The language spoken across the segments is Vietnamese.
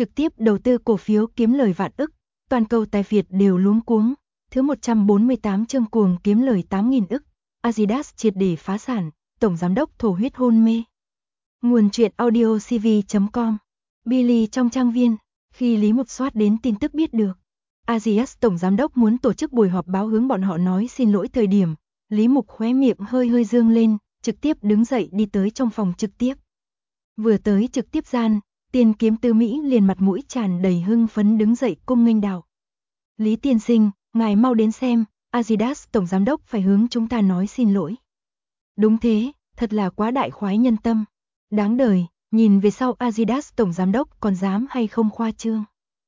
trực tiếp đầu tư cổ phiếu kiếm lời vạn ức, toàn cầu tài Việt đều luống cuống. Thứ 148 chương cuồng kiếm lời 8.000 ức, Adidas triệt để phá sản, tổng giám đốc thổ huyết hôn mê. Nguồn truyện audio cv.com. Billy trong trang viên, khi Lý Mục soát đến tin tức biết được Adidas tổng giám đốc muốn tổ chức buổi họp báo hướng bọn họ nói xin lỗi thời điểm, Lý Mục khóe miệng hơi dương lên, trực tiếp đứng dậy đi tới trong phòng trực tiếp. Vừa tới trực tiếp gian, Tiền Kiếm Tư Mỹ liền mặt mũi tràn đầy hưng phấn đứng dậy cung nghênh đào. Lý tiên sinh, ngài mau đến xem, Adidas tổng giám đốc phải hướng chúng ta nói xin lỗi. Đúng thế, thật là quá đại khoái nhân tâm. Đáng đời, nhìn về sau Adidas tổng giám đốc còn dám hay không khoa trương.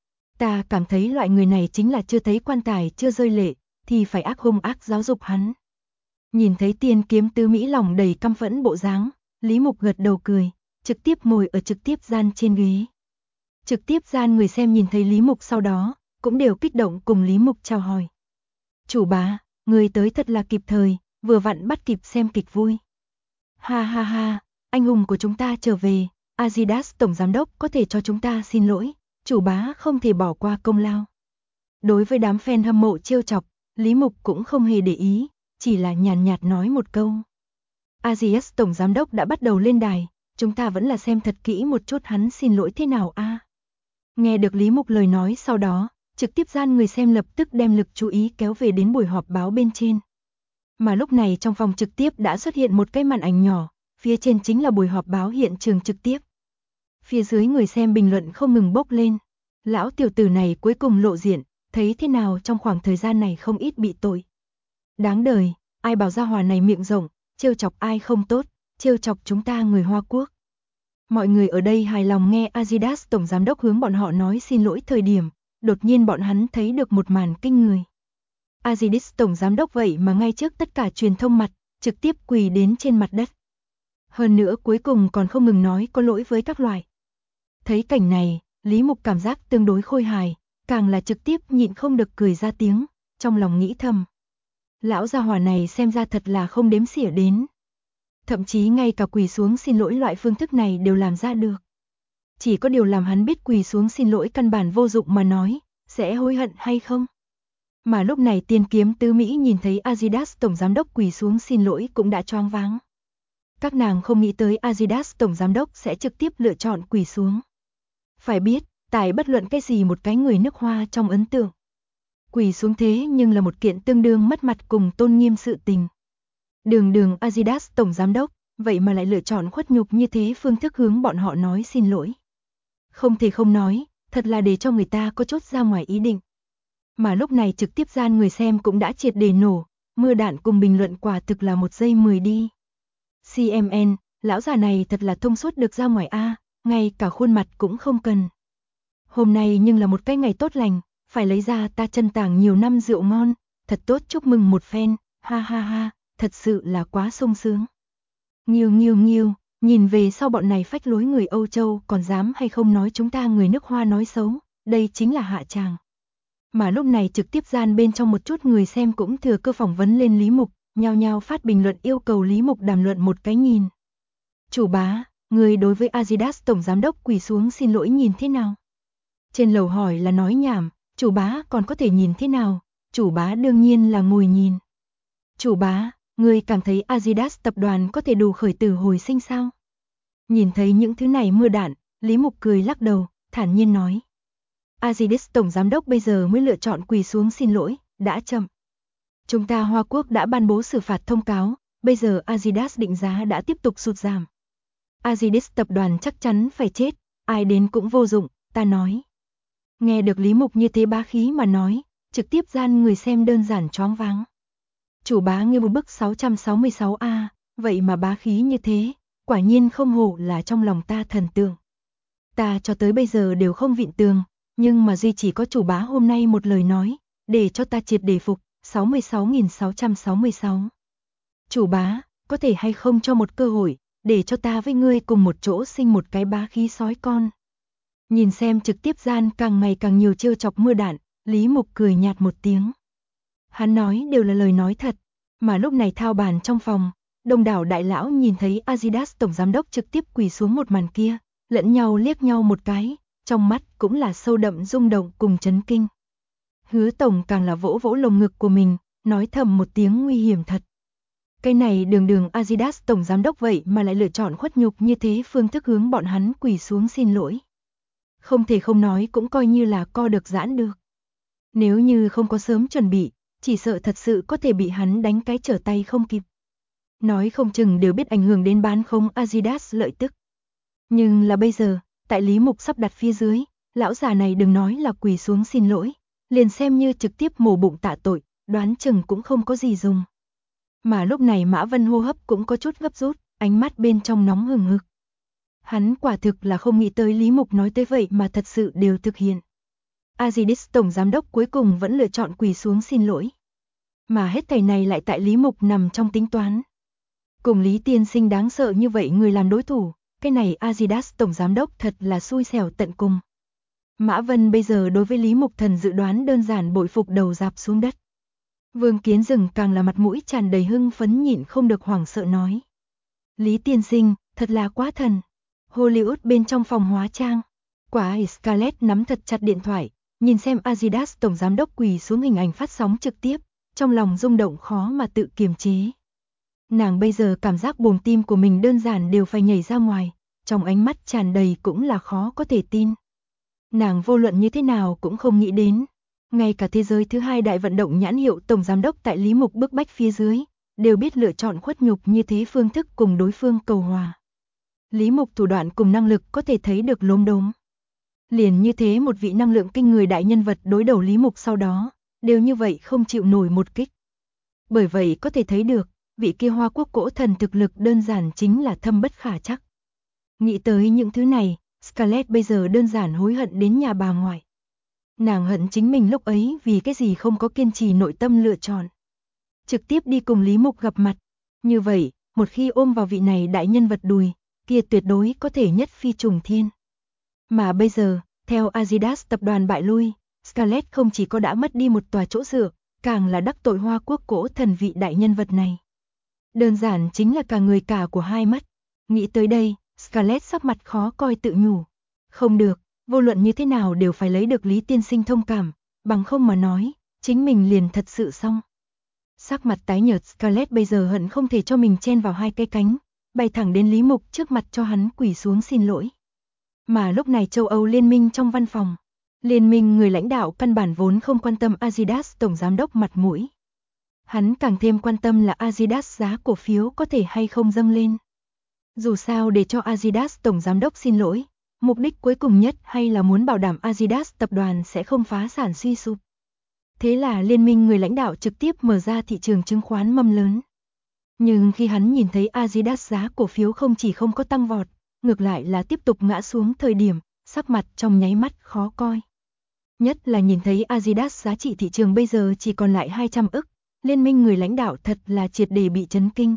Ta cảm thấy loại người này chính là chưa thấy quan tài chưa rơi lệ, thì phải hung ác giáo dục hắn. Nhìn thấy Tiền Kiếm Tư Mỹ lòng đầy căm phẫn bộ dáng, Lý Mục gật đầu cười, trực tiếp ngồi ở trực tiếp gian trên ghế. Trực tiếp gian người xem nhìn thấy Lý Mục sau đó, cũng đều kích động cùng Lý Mục chào hỏi. Chủ bá, người tới thật là kịp thời, vừa vặn bắt kịp xem kịch vui. Ha ha ha, anh hùng của chúng ta trở về, Adidas tổng giám đốc có thể cho chúng ta xin lỗi, chủ bá không thể bỏ qua công lao. Đối với đám fan hâm mộ trêu chọc, Lý Mục cũng không hề để ý, chỉ là nhàn nhạt nói một câu. Adidas tổng giám đốc đã bắt đầu lên đài, chúng ta vẫn là xem thật kỹ một chút hắn xin lỗi thế nào a. Nghe được Lý Mục lời nói sau đó, trực tiếp gian người xem lập tức đem lực chú ý kéo về đến buổi họp báo bên trên. Mà lúc này trong phòng trực tiếp đã xuất hiện một cái màn ảnh nhỏ, phía trên chính là buổi họp báo hiện trường trực tiếp. Phía dưới người xem bình luận không ngừng bốc lên. Lão tiểu tử này cuối cùng lộ diện, thấy thế nào trong khoảng thời gian này không ít bị tội. Đáng đời, ai bảo gia hỏa này miệng rộng, trêu chọc ai không tốt, trêu chọc chúng ta người Hoa Quốc. Mọi người ở đây hài lòng nghe Adidas tổng giám đốc hướng bọn họ nói xin lỗi thời điểm, đột nhiên bọn hắn thấy được một màn kinh người. Adidas tổng giám đốc vậy mà ngay trước tất cả truyền thông mặt, trực tiếp quỳ đến trên mặt đất. Hơn nữa cuối cùng còn không ngừng nói có lỗi với các loại. Thấy cảnh này, Lý Mục cảm giác tương đối khôi hài, càng là trực tiếp nhịn không được cười ra tiếng, trong lòng nghĩ thầm. Lão gia hỏa này xem ra thật là không đếm xỉa đến. Thậm chí ngay cả quỳ xuống xin lỗi loại phương thức này đều làm ra được. Chỉ có điều làm hắn biết quỳ xuống xin lỗi căn bản vô dụng mà nói, sẽ hối hận hay không? Mà lúc này Tiền Kiếm Tư Mỹ nhìn thấy Adidas tổng giám đốc quỳ xuống xin lỗi cũng đã choáng váng. Các nàng không nghĩ tới Adidas tổng giám đốc sẽ trực tiếp lựa chọn quỳ xuống. Phải biết, tại bất luận cái gì một cái người nước Hoa trong ấn tượng. Quỳ xuống thế nhưng là một kiện tương đương mất mặt cùng tôn nghiêm sự tình. Đường Adidas tổng giám đốc, vậy mà lại lựa chọn khuất nhục như thế phương thức hướng bọn họ nói xin lỗi. Không thể không nói, thật là để cho người ta có chút ra ngoài ý định. Mà lúc này trực tiếp gian người xem cũng đã triệt để nổ, mưa đạn cùng bình luận quả thực là 1 giây 10 đi. CMN, lão già này thật là thông suốt được ra ngoài a, ngay cả khuôn mặt cũng không cần. Hôm nay nhưng là một cái ngày tốt lành, phải lấy ra ta chân tàng nhiều năm rượu ngon, thật tốt chúc mừng một phen, ha ha ha, thật sự là quá sung sướng. Nghiêu, nhìn về sau bọn này phách lối người Âu Châu còn dám hay không nói chúng ta người nước Hoa nói xấu, đây chính là hạ tràng. Mà lúc này trực tiếp gian bên trong một chút người xem cũng thừa cơ phỏng vấn lên Lý Mục, nhao nhao phát bình luận yêu cầu Lý Mục đàm luận một cái nhìn. Chủ bá, người đối với Adidas tổng giám đốc quỳ xuống xin lỗi nhìn thế nào? Trên lầu hỏi là nói nhảm, chủ bá còn có thể nhìn thế nào? Chủ bá đương nhiên là ngồi nhìn. Chủ bá, người cảm thấy Adidas tập đoàn có thể đủ khởi tử hồi sinh sao? Nhìn thấy những thứ này mưa đạn, Lý Mục cười lắc đầu, thản nhiên nói. Adidas tổng giám đốc bây giờ mới lựa chọn quỳ xuống xin lỗi, đã chậm. Chúng ta Hoa Quốc đã ban bố xử phạt thông cáo, bây giờ Adidas định giá đã tiếp tục sụt giảm. Adidas tập đoàn chắc chắn phải chết, ai đến cũng vô dụng, ta nói. Nghe được Lý Mục như thế bá khí mà nói, trực tiếp gian người xem đơn giản choáng váng. Chủ bá như một bức 666A, vậy mà bá khí như thế, quả nhiên không hổ là trong lòng ta thần tượng. Ta cho tới bây giờ đều không vịn tường, nhưng mà duy chỉ có chủ bá hôm nay một lời nói, để cho ta triệt để phục, 66.666. Chủ bá, có thể hay không cho một cơ hội, để cho ta với ngươi cùng một chỗ sinh một cái bá khí sói con. Nhìn xem trực tiếp gian càng ngày càng nhiều trêu chọc mưa đạn, Lý Mục cười nhạt một tiếng. Hắn nói đều là lời nói thật, mà lúc này thao bàn trong phòng, đông đảo đại lão nhìn thấy Adidas tổng giám đốc trực tiếp quỳ xuống một màn kia, lẫn nhau liếc nhau một cái, trong mắt cũng là sâu đậm rung động cùng chấn kinh. Hứa tổng càng là vỗ vỗ lồng ngực của mình, nói thầm một tiếng nguy hiểm thật. Cái này đường đường Adidas tổng giám đốc vậy mà lại lựa chọn khuất nhục như thế phương thức hướng bọn hắn quỳ xuống xin lỗi. Không thể không nói cũng coi như là co được giãn được. Nếu như không có sớm chuẩn bị, chỉ sợ thật sự có thể bị hắn đánh cái trở tay không kịp. Nói không chừng đều biết ảnh hưởng đến bán không Adidas lợi tức. Nhưng là bây giờ, tại Lý Mục sắp đặt phía dưới, lão già này đừng nói là quỳ xuống xin lỗi, liền xem như trực tiếp mổ bụng tạ tội, đoán chừng cũng không có gì dùng. Mà lúc này Mã Vân hô hấp cũng có chút gấp rút, ánh mắt bên trong nóng hừng hực. Hắn quả thực là không nghĩ tới Lý Mục nói tới vậy mà thật sự đều thực hiện. Adidas tổng giám đốc cuối cùng vẫn lựa chọn quỳ xuống xin lỗi. Mà hết thảy này lại tại Lý Mục nằm trong tính toán. Cùng Lý tiên sinh đáng sợ như vậy người làm đối thủ, cái này Adidas tổng giám đốc thật là xui xẻo tận cùng. Mã Vân bây giờ đối với Lý Mục Thần dự đoán đơn giản bội phục đầu rạp xuống đất. Vương Kiến Dừng càng là mặt mũi tràn đầy hưng phấn nhịn không được hoảng sợ nói. Lý tiên sinh, thật là quá thần. Hollywood bên trong phòng hóa trang. Quả Scarlett nắm thật chặt điện thoại, nhìn xem Adidas tổng giám đốc quỳ xuống hình ảnh phát sóng trực tiếp, trong lòng rung động khó mà tự kiềm chế. Nàng bây giờ cảm giác buồng tim của mình đơn giản đều phải nhảy ra ngoài, trong ánh mắt tràn đầy cũng là khó có thể tin. Nàng vô luận như thế nào cũng không nghĩ đến, ngay cả thế giới thứ hai đại vận động nhãn hiệu tổng giám đốc tại Lý Mục bức bách phía dưới, đều biết lựa chọn khuất nhục như thế phương thức cùng đối phương cầu hòa. Lý Mục thủ đoạn cùng năng lực có thể thấy được lốm đốm. Liền như thế một vị năng lượng kinh người đại nhân vật đối đầu Lý Mục sau đó, đều như vậy không chịu nổi một kích. Bởi vậy có thể thấy được, vị kia Hoa Quốc cỗ thần thực lực đơn giản chính là thâm bất khả trắc. Nghĩ tới những thứ này, Scarlett bây giờ đơn giản hối hận đến nhà bà ngoại. Nàng hận chính mình lúc ấy vì cái gì không có kiên trì nội tâm lựa chọn. Trực tiếp đi cùng Lý Mục gặp mặt. Như vậy, một khi ôm vào vị này đại nhân vật đùi, kia tuyệt đối có thể nhất phi trùng thiên. Mà bây giờ, theo Adidas tập đoàn bại lui, Scarlett không chỉ có đã mất đi một tòa chỗ dựa, càng là đắc tội Hoa Quốc cỗ thần vị đại nhân vật này. Đơn giản chính là cả người cả của hai mắt. Nghĩ tới đây, Scarlett sắc mặt khó coi tự nhủ. Không được, vô luận như thế nào đều phải lấy được Lý tiên sinh thông cảm, bằng không mà nói, chính mình liền thật sự xong. Sắc mặt tái nhợt Scarlett bây giờ hận không thể cho mình chen vào hai cái cánh, bay thẳng đến Lý Mục trước mặt cho hắn quỳ xuống xin lỗi. Mà lúc này châu Âu liên minh trong văn phòng, liên minh người lãnh đạo căn bản vốn không quan tâm Adidas tổng giám đốc mặt mũi. Hắn càng thêm quan tâm là Adidas giá cổ phiếu có thể hay không dâng lên. Dù sao để cho Adidas tổng giám đốc xin lỗi, mục đích cuối cùng nhất hay là muốn bảo đảm Adidas tập đoàn sẽ không phá sản suy sụp. Thế là liên minh người lãnh đạo trực tiếp mở ra thị trường chứng khoán mâm lớn. Nhưng khi hắn nhìn thấy Adidas giá cổ phiếu không chỉ không có tăng vọt, ngược lại là tiếp tục ngã xuống thời điểm, sắc mặt trong nháy mắt khó coi. Nhất là nhìn thấy Adidas giá trị thị trường bây giờ chỉ còn lại 200 ức, liên minh người lãnh đạo thật là triệt để bị chấn kinh.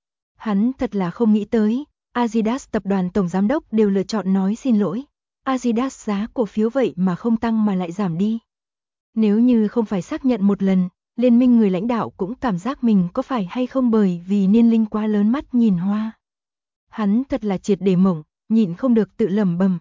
Hắn thật là không nghĩ tới, Adidas tập đoàn tổng giám đốc đều lựa chọn nói xin lỗi. Adidas giá cổ phiếu vậy mà không tăng mà lại giảm đi. Nếu như không phải xác nhận một lần, liên minh người lãnh đạo cũng cảm giác mình có phải hay không bởi vì niên linh quá lớn mắt nhìn hoa. Hắn thật là triệt để mộng, nhịn không được tự lẩm bẩm.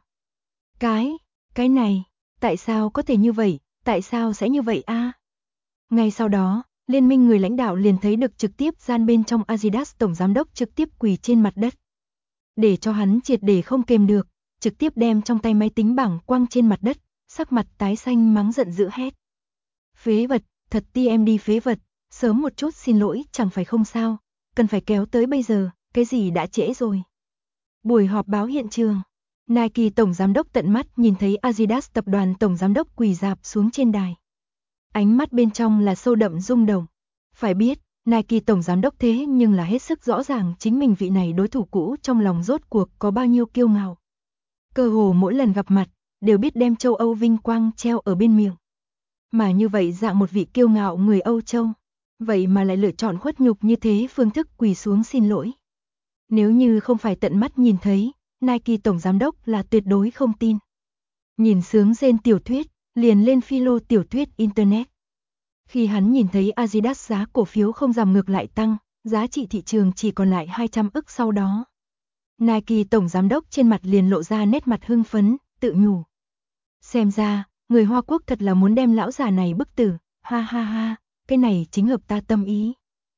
Cái này, tại sao có thể như vậy, tại sao sẽ như vậy a? Ngay sau đó, liên minh người lãnh đạo liền thấy được trực tiếp gian bên trong Adidas tổng giám đốc trực tiếp quỳ trên mặt đất. Để cho hắn triệt để không kềm được, trực tiếp đem trong tay máy tính bảng quăng trên mặt đất, sắc mặt tái xanh mắng giận dữ hét. Phế vật, thật TMD phế vật, sớm một chút xin lỗi chẳng phải không sao, cần phải kéo tới bây giờ, cái gì đã trễ rồi. Buổi họp báo hiện trường, Nike tổng giám đốc tận mắt nhìn thấy Adidas tập đoàn tổng giám đốc quỳ rạp xuống trên đài. Ánh mắt bên trong là sâu đậm rung động. Phải biết, Nike tổng giám đốc thế nhưng là hết sức rõ ràng chính mình vị này đối thủ cũ trong lòng rốt cuộc có bao nhiêu kiêu ngạo. Cơ hồ mỗi lần gặp mặt, đều biết đem châu Âu vinh quang treo ở bên miệng. Mà như vậy dạng một vị kiêu ngạo người Âu Châu, vậy mà lại lựa chọn khuất nhục như thế phương thức quỳ xuống xin lỗi. Nếu như không phải tận mắt nhìn thấy, Nike tổng giám đốc là tuyệt đối không tin. Nhìn sướng rên tiểu thuyết, liền lên philo tiểu thuyết Internet. Khi hắn nhìn thấy Adidas giá cổ phiếu không giảm ngược lại tăng, giá trị thị trường chỉ còn lại 200 ức sau đó. Nike tổng giám đốc trên mặt liền lộ ra nét mặt hưng phấn, tự nhủ. Xem ra, người Hoa Quốc thật là muốn đem lão già này bức tử, ha ha ha, cái này chính hợp ta tâm ý.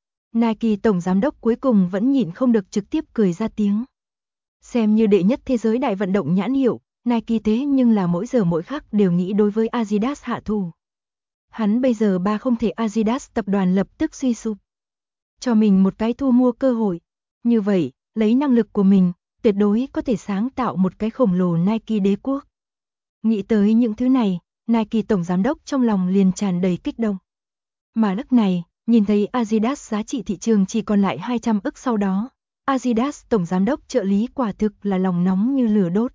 Nike tổng giám đốc cuối cùng vẫn nhịn không được trực tiếp cười ra tiếng. Xem như đệ nhất thế giới đại vận động nhãn hiệu, Nike thế nhưng là mỗi giờ mỗi khắc đều nghĩ đối với Adidas hạ thủ. Hắn bây giờ không thể Adidas tập đoàn lập tức suy sụp. Cho mình một cái thu mua cơ hội. Như vậy, lấy năng lực của mình, tuyệt đối có thể sáng tạo một cái khổng lồ Nike đế quốc. Nghĩ tới những thứ này, Nike tổng giám đốc trong lòng liền tràn đầy kích động. Mà lúc này, nhìn thấy Adidas giá trị thị trường chỉ còn lại 200 ức sau đó, Adidas tổng giám đốc trợ lý quả thực là lòng nóng như lửa đốt.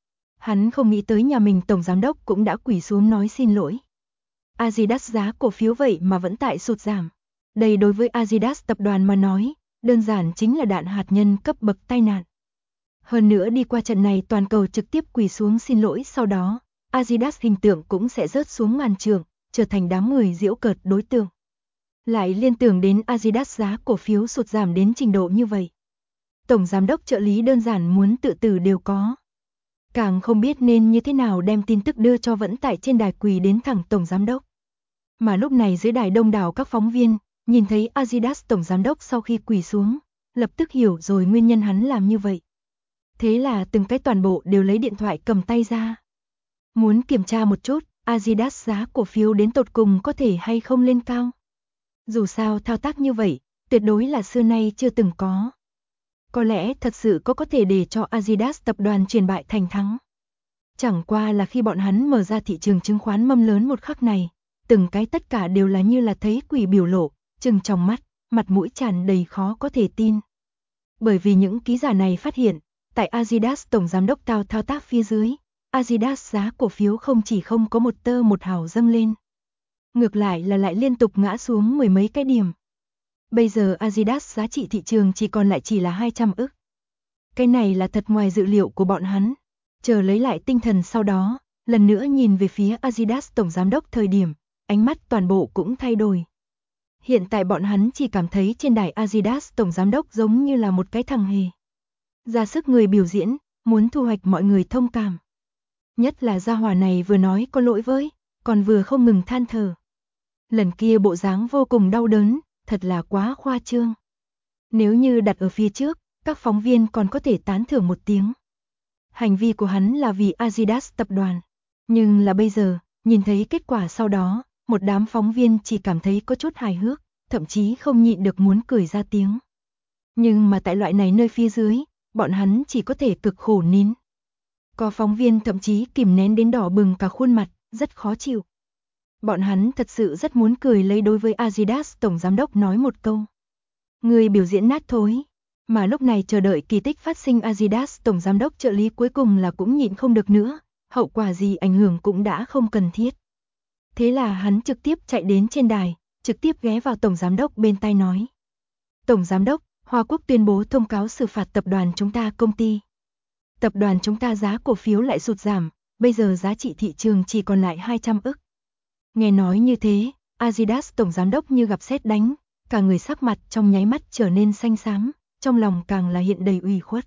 Hắn không nghĩ tới nhà mình tổng giám đốc cũng đã quỳ xuống nói xin lỗi. Adidas giá cổ phiếu vậy mà vẫn tại sụt giảm. Đây đối với Adidas tập đoàn mà nói, đơn giản chính là đạn hạt nhân cấp bậc tai nạn. Hơn nữa đi qua trận này toàn cầu trực tiếp quỳ xuống xin lỗi sau đó, Adidas hình tượng cũng sẽ rớt xuống ngàn trượng, trở thành đám người giễu cợt đối tượng. Lại liên tưởng đến Adidas giá cổ phiếu sụt giảm đến trình độ như vậy. Tổng giám đốc trợ lý đơn giản muốn tự tử đều có. Càng không biết nên như thế nào đem tin tức đưa cho vẫn tại trên đài quỳ đến thẳng tổng giám đốc. Mà lúc này dưới đài đông đảo các phóng viên, nhìn thấy Adidas tổng giám đốc sau khi quỳ xuống, lập tức hiểu rồi nguyên nhân hắn làm như vậy. Thế là từng cái toàn bộ đều lấy điện thoại cầm tay ra. Muốn kiểm tra một chút, Adidas giá cổ phiếu đến tột cùng có thể hay không lên cao. Dù sao thao tác như vậy, tuyệt đối là xưa nay chưa từng có. Có lẽ thật sự có thể để cho Adidas tập đoàn chuyển bại thành thắng. Chẳng qua là khi bọn hắn mở ra thị trường chứng khoán mâm lớn một khắc này, từng cái tất cả đều là như là thấy quỷ biểu lộ, trừng trong mắt, mặt mũi tràn đầy khó có thể tin. Bởi vì những ký giả này phát hiện, tại Adidas tổng giám đốc thao tác phía dưới, Adidas giá cổ phiếu không chỉ không có một tơ một hào dâng lên. Ngược lại là lại liên tục ngã xuống mười mấy cái điểm. Bây giờ Adidas giá trị thị trường chỉ còn lại chỉ là 200 ức. Cái này là thật ngoài dự liệu của bọn hắn. Chờ lấy lại tinh thần sau đó, lần nữa nhìn về phía Adidas tổng giám đốc thời điểm, ánh mắt toàn bộ cũng thay đổi. Hiện tại bọn hắn chỉ cảm thấy trên đài Adidas tổng giám đốc giống như là một cái thằng hề. Ra sức người biểu diễn, muốn thu hoạch mọi người thông cảm. Nhất là gia hỏa này vừa nói có lỗi với, còn vừa không ngừng than thở. Lần kia bộ dáng vô cùng đau đớn, thật là quá khoa trương. Nếu như đặt ở phía trước, các phóng viên còn có thể tán thưởng một tiếng. Hành vi của hắn là vì Adidas tập đoàn. Nhưng là bây giờ, nhìn thấy kết quả sau đó, một đám phóng viên chỉ cảm thấy có chút hài hước, thậm chí không nhịn được muốn cười ra tiếng. Nhưng mà tại loại này nơi phía dưới, bọn hắn chỉ có thể cực khổ nín. Có phóng viên thậm chí kìm nén đến đỏ bừng cả khuôn mặt, rất khó chịu. Bọn hắn thật sự rất muốn cười lấy đối với Adidas tổng giám đốc nói một câu. Người biểu diễn nát thối. Mà lúc này chờ đợi kỳ tích phát sinh Adidas tổng giám đốc trợ lý cuối cùng là cũng nhịn không được nữa, hậu quả gì ảnh hưởng cũng đã không cần thiết. Thế là hắn trực tiếp chạy đến trên đài, trực tiếp ghé vào tổng giám đốc bên tai nói. Tổng giám đốc, Hoa Quốc tuyên bố thông cáo xử phạt tập đoàn chúng ta công ty. Tập đoàn chúng ta giá cổ phiếu lại sụt giảm, bây giờ giá trị thị trường chỉ còn lại 200 ức. Nghe nói như thế, Adidas tổng giám đốc như gặp sét đánh, cả người sắc mặt trong nháy mắt trở nên xanh xám, trong lòng càng là hiện đầy ủy khuất.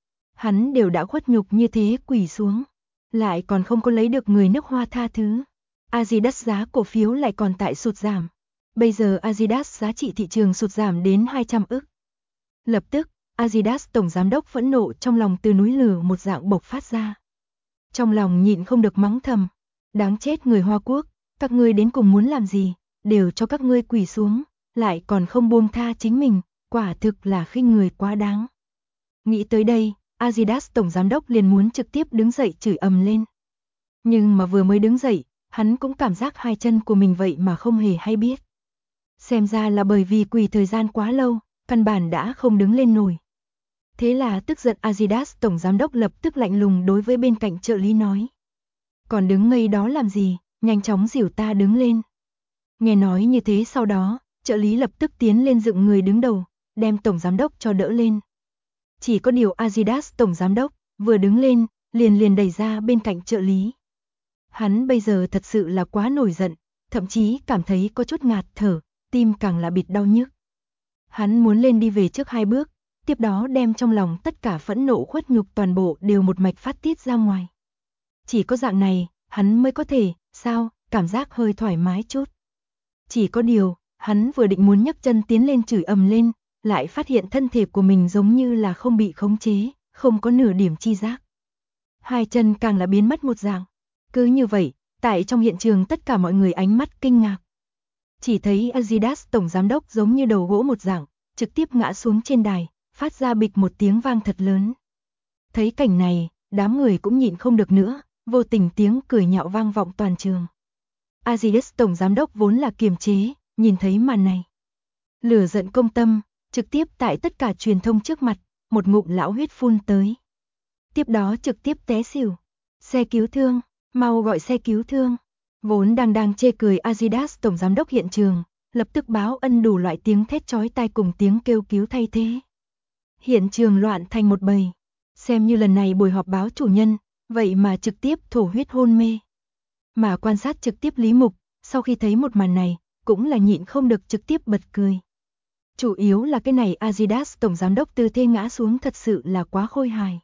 Hắn đều đã khuất nhục như thế quỳ xuống, lại còn không có lấy được người nước Hoa tha thứ. Adidas giá cổ phiếu lại còn tại sụt giảm. Bây giờ Adidas giá trị thị trường sụt giảm đến 200 ức. Lập tức, Adidas tổng giám đốc phẫn nộ trong lòng từ núi lửa một dạng bộc phát ra. Trong lòng nhịn không được mắng thầm, đáng chết người Hoa Quốc, các ngươi đến cùng muốn làm gì, đều cho các ngươi quỳ xuống, lại còn không buông tha chính mình, quả thực là khinh người quá đáng. Nghĩ tới đây, Adidas tổng giám đốc liền muốn trực tiếp đứng dậy chửi ầm lên. Nhưng mà vừa mới đứng dậy, hắn cũng cảm giác hai chân của mình vậy mà không hề hay biết. Xem ra là bởi vì quỳ thời gian quá lâu, căn bản đã không đứng lên nổi. Thế là tức giận Adidas tổng giám đốc lập tức lạnh lùng đối với bên cạnh trợ lý nói. Còn đứng ngây đó làm gì, nhanh chóng dìu ta đứng lên. Nghe nói như thế sau đó, trợ lý lập tức tiến lên dựng người đứng đầu, đem tổng giám đốc cho đỡ lên. Chỉ có điều Adidas tổng giám đốc, vừa đứng lên, liền đẩy ra bên cạnh trợ lý. Hắn bây giờ thật sự là quá nổi giận, thậm chí cảm thấy có chút ngạt thở, tim càng là bịt đau nhức. Hắn muốn lên đi về trước 2 bước, tiếp đó đem trong lòng tất cả phẫn nộ khuất nhục toàn bộ đều một mạch phát tiết ra ngoài. Chỉ có dạng này, hắn mới có thể, cảm giác hơi thoải mái chút. Chỉ có điều, hắn vừa định muốn nhấc chân tiến lên chửi ầm lên, lại phát hiện thân thể của mình giống như là không bị khống chế, không có nửa điểm chi giác. Hai chân càng là biến mất một dạng. Cứ như vậy, tại trong hiện trường tất cả mọi người ánh mắt kinh ngạc. Chỉ thấy Adidas tổng giám đốc giống như đầu gỗ một dạng, trực tiếp ngã xuống trên đài, phát ra bịch một tiếng vang thật lớn. Thấy cảnh này, đám người cũng nhịn không được nữa, vô tình tiếng cười nhạo vang vọng toàn trường. Adidas tổng giám đốc vốn là kiềm chế, nhìn thấy màn này. Lửa giận công tâm, trực tiếp tại tất cả truyền thông trước mặt, một ngụm lão huyết phun tới. Tiếp đó trực tiếp té xỉu. Xe cứu thương, mau gọi xe cứu thương. Vốn đang chê cười Adidas tổng giám đốc hiện trường, lập tức báo ân đủ loại tiếng thét chói tai cùng tiếng kêu cứu thay thế. Hiện trường loạn thành một bầy. Xem như lần này buổi họp báo chủ nhân, vậy mà trực tiếp thổ huyết hôn mê. Mà quan sát trực tiếp Lý Mục, sau khi thấy một màn này, cũng là nhịn không được trực tiếp bật cười. Chủ yếu là cái này Adidas tổng giám đốc tư thế ngã xuống thật sự là quá khôi hài.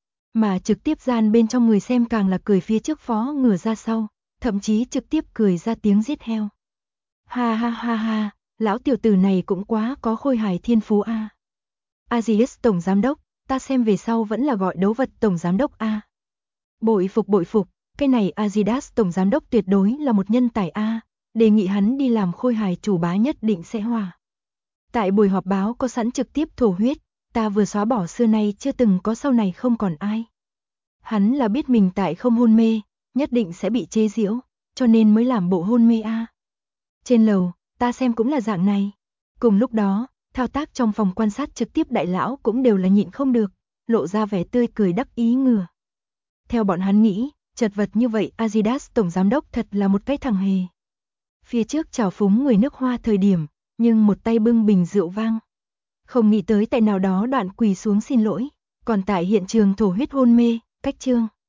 Mà trực tiếp gian bên trong người xem càng là cười phía trước phó ngửa ra sau, thậm chí trực tiếp cười ra tiếng giết heo. Ha ha ha ha, lão tiểu tử này cũng quá có khôi hài thiên phú a. Adidas tổng giám đốc, ta xem về sau vẫn là gọi đấu vật tổng giám đốc a. Bội phục, cái này Adidas tổng giám đốc tuyệt đối là một nhân tài a, đề nghị hắn đi làm khôi hài chủ bá nhất định sẽ hòa. Tại buổi họp báo có sẵn trực tiếp thổ huyết, ta vừa xóa bỏ xưa nay chưa từng có sau này không còn ai. Hắn là biết mình tại không hôn mê, nhất định sẽ bị chế giễu, cho nên mới làm bộ hôn mê a. Trên lầu, ta xem cũng là dạng này. Cùng lúc đó, thao tác trong phòng quan sát trực tiếp đại lão cũng đều là nhịn không được, lộ ra vẻ tươi cười đắc ý ngừa. Theo bọn hắn nghĩ, chật vật như vậy Adidas tổng giám đốc thật là một cái thằng hề. Phía trước chào phúng người nước Hoa thời điểm, nhưng một tay bưng bình rượu vang. Không nghĩ tới tại nào đó đoạn quỳ xuống xin lỗi, còn tại hiện trường thổ huyết hôn mê, cách chương.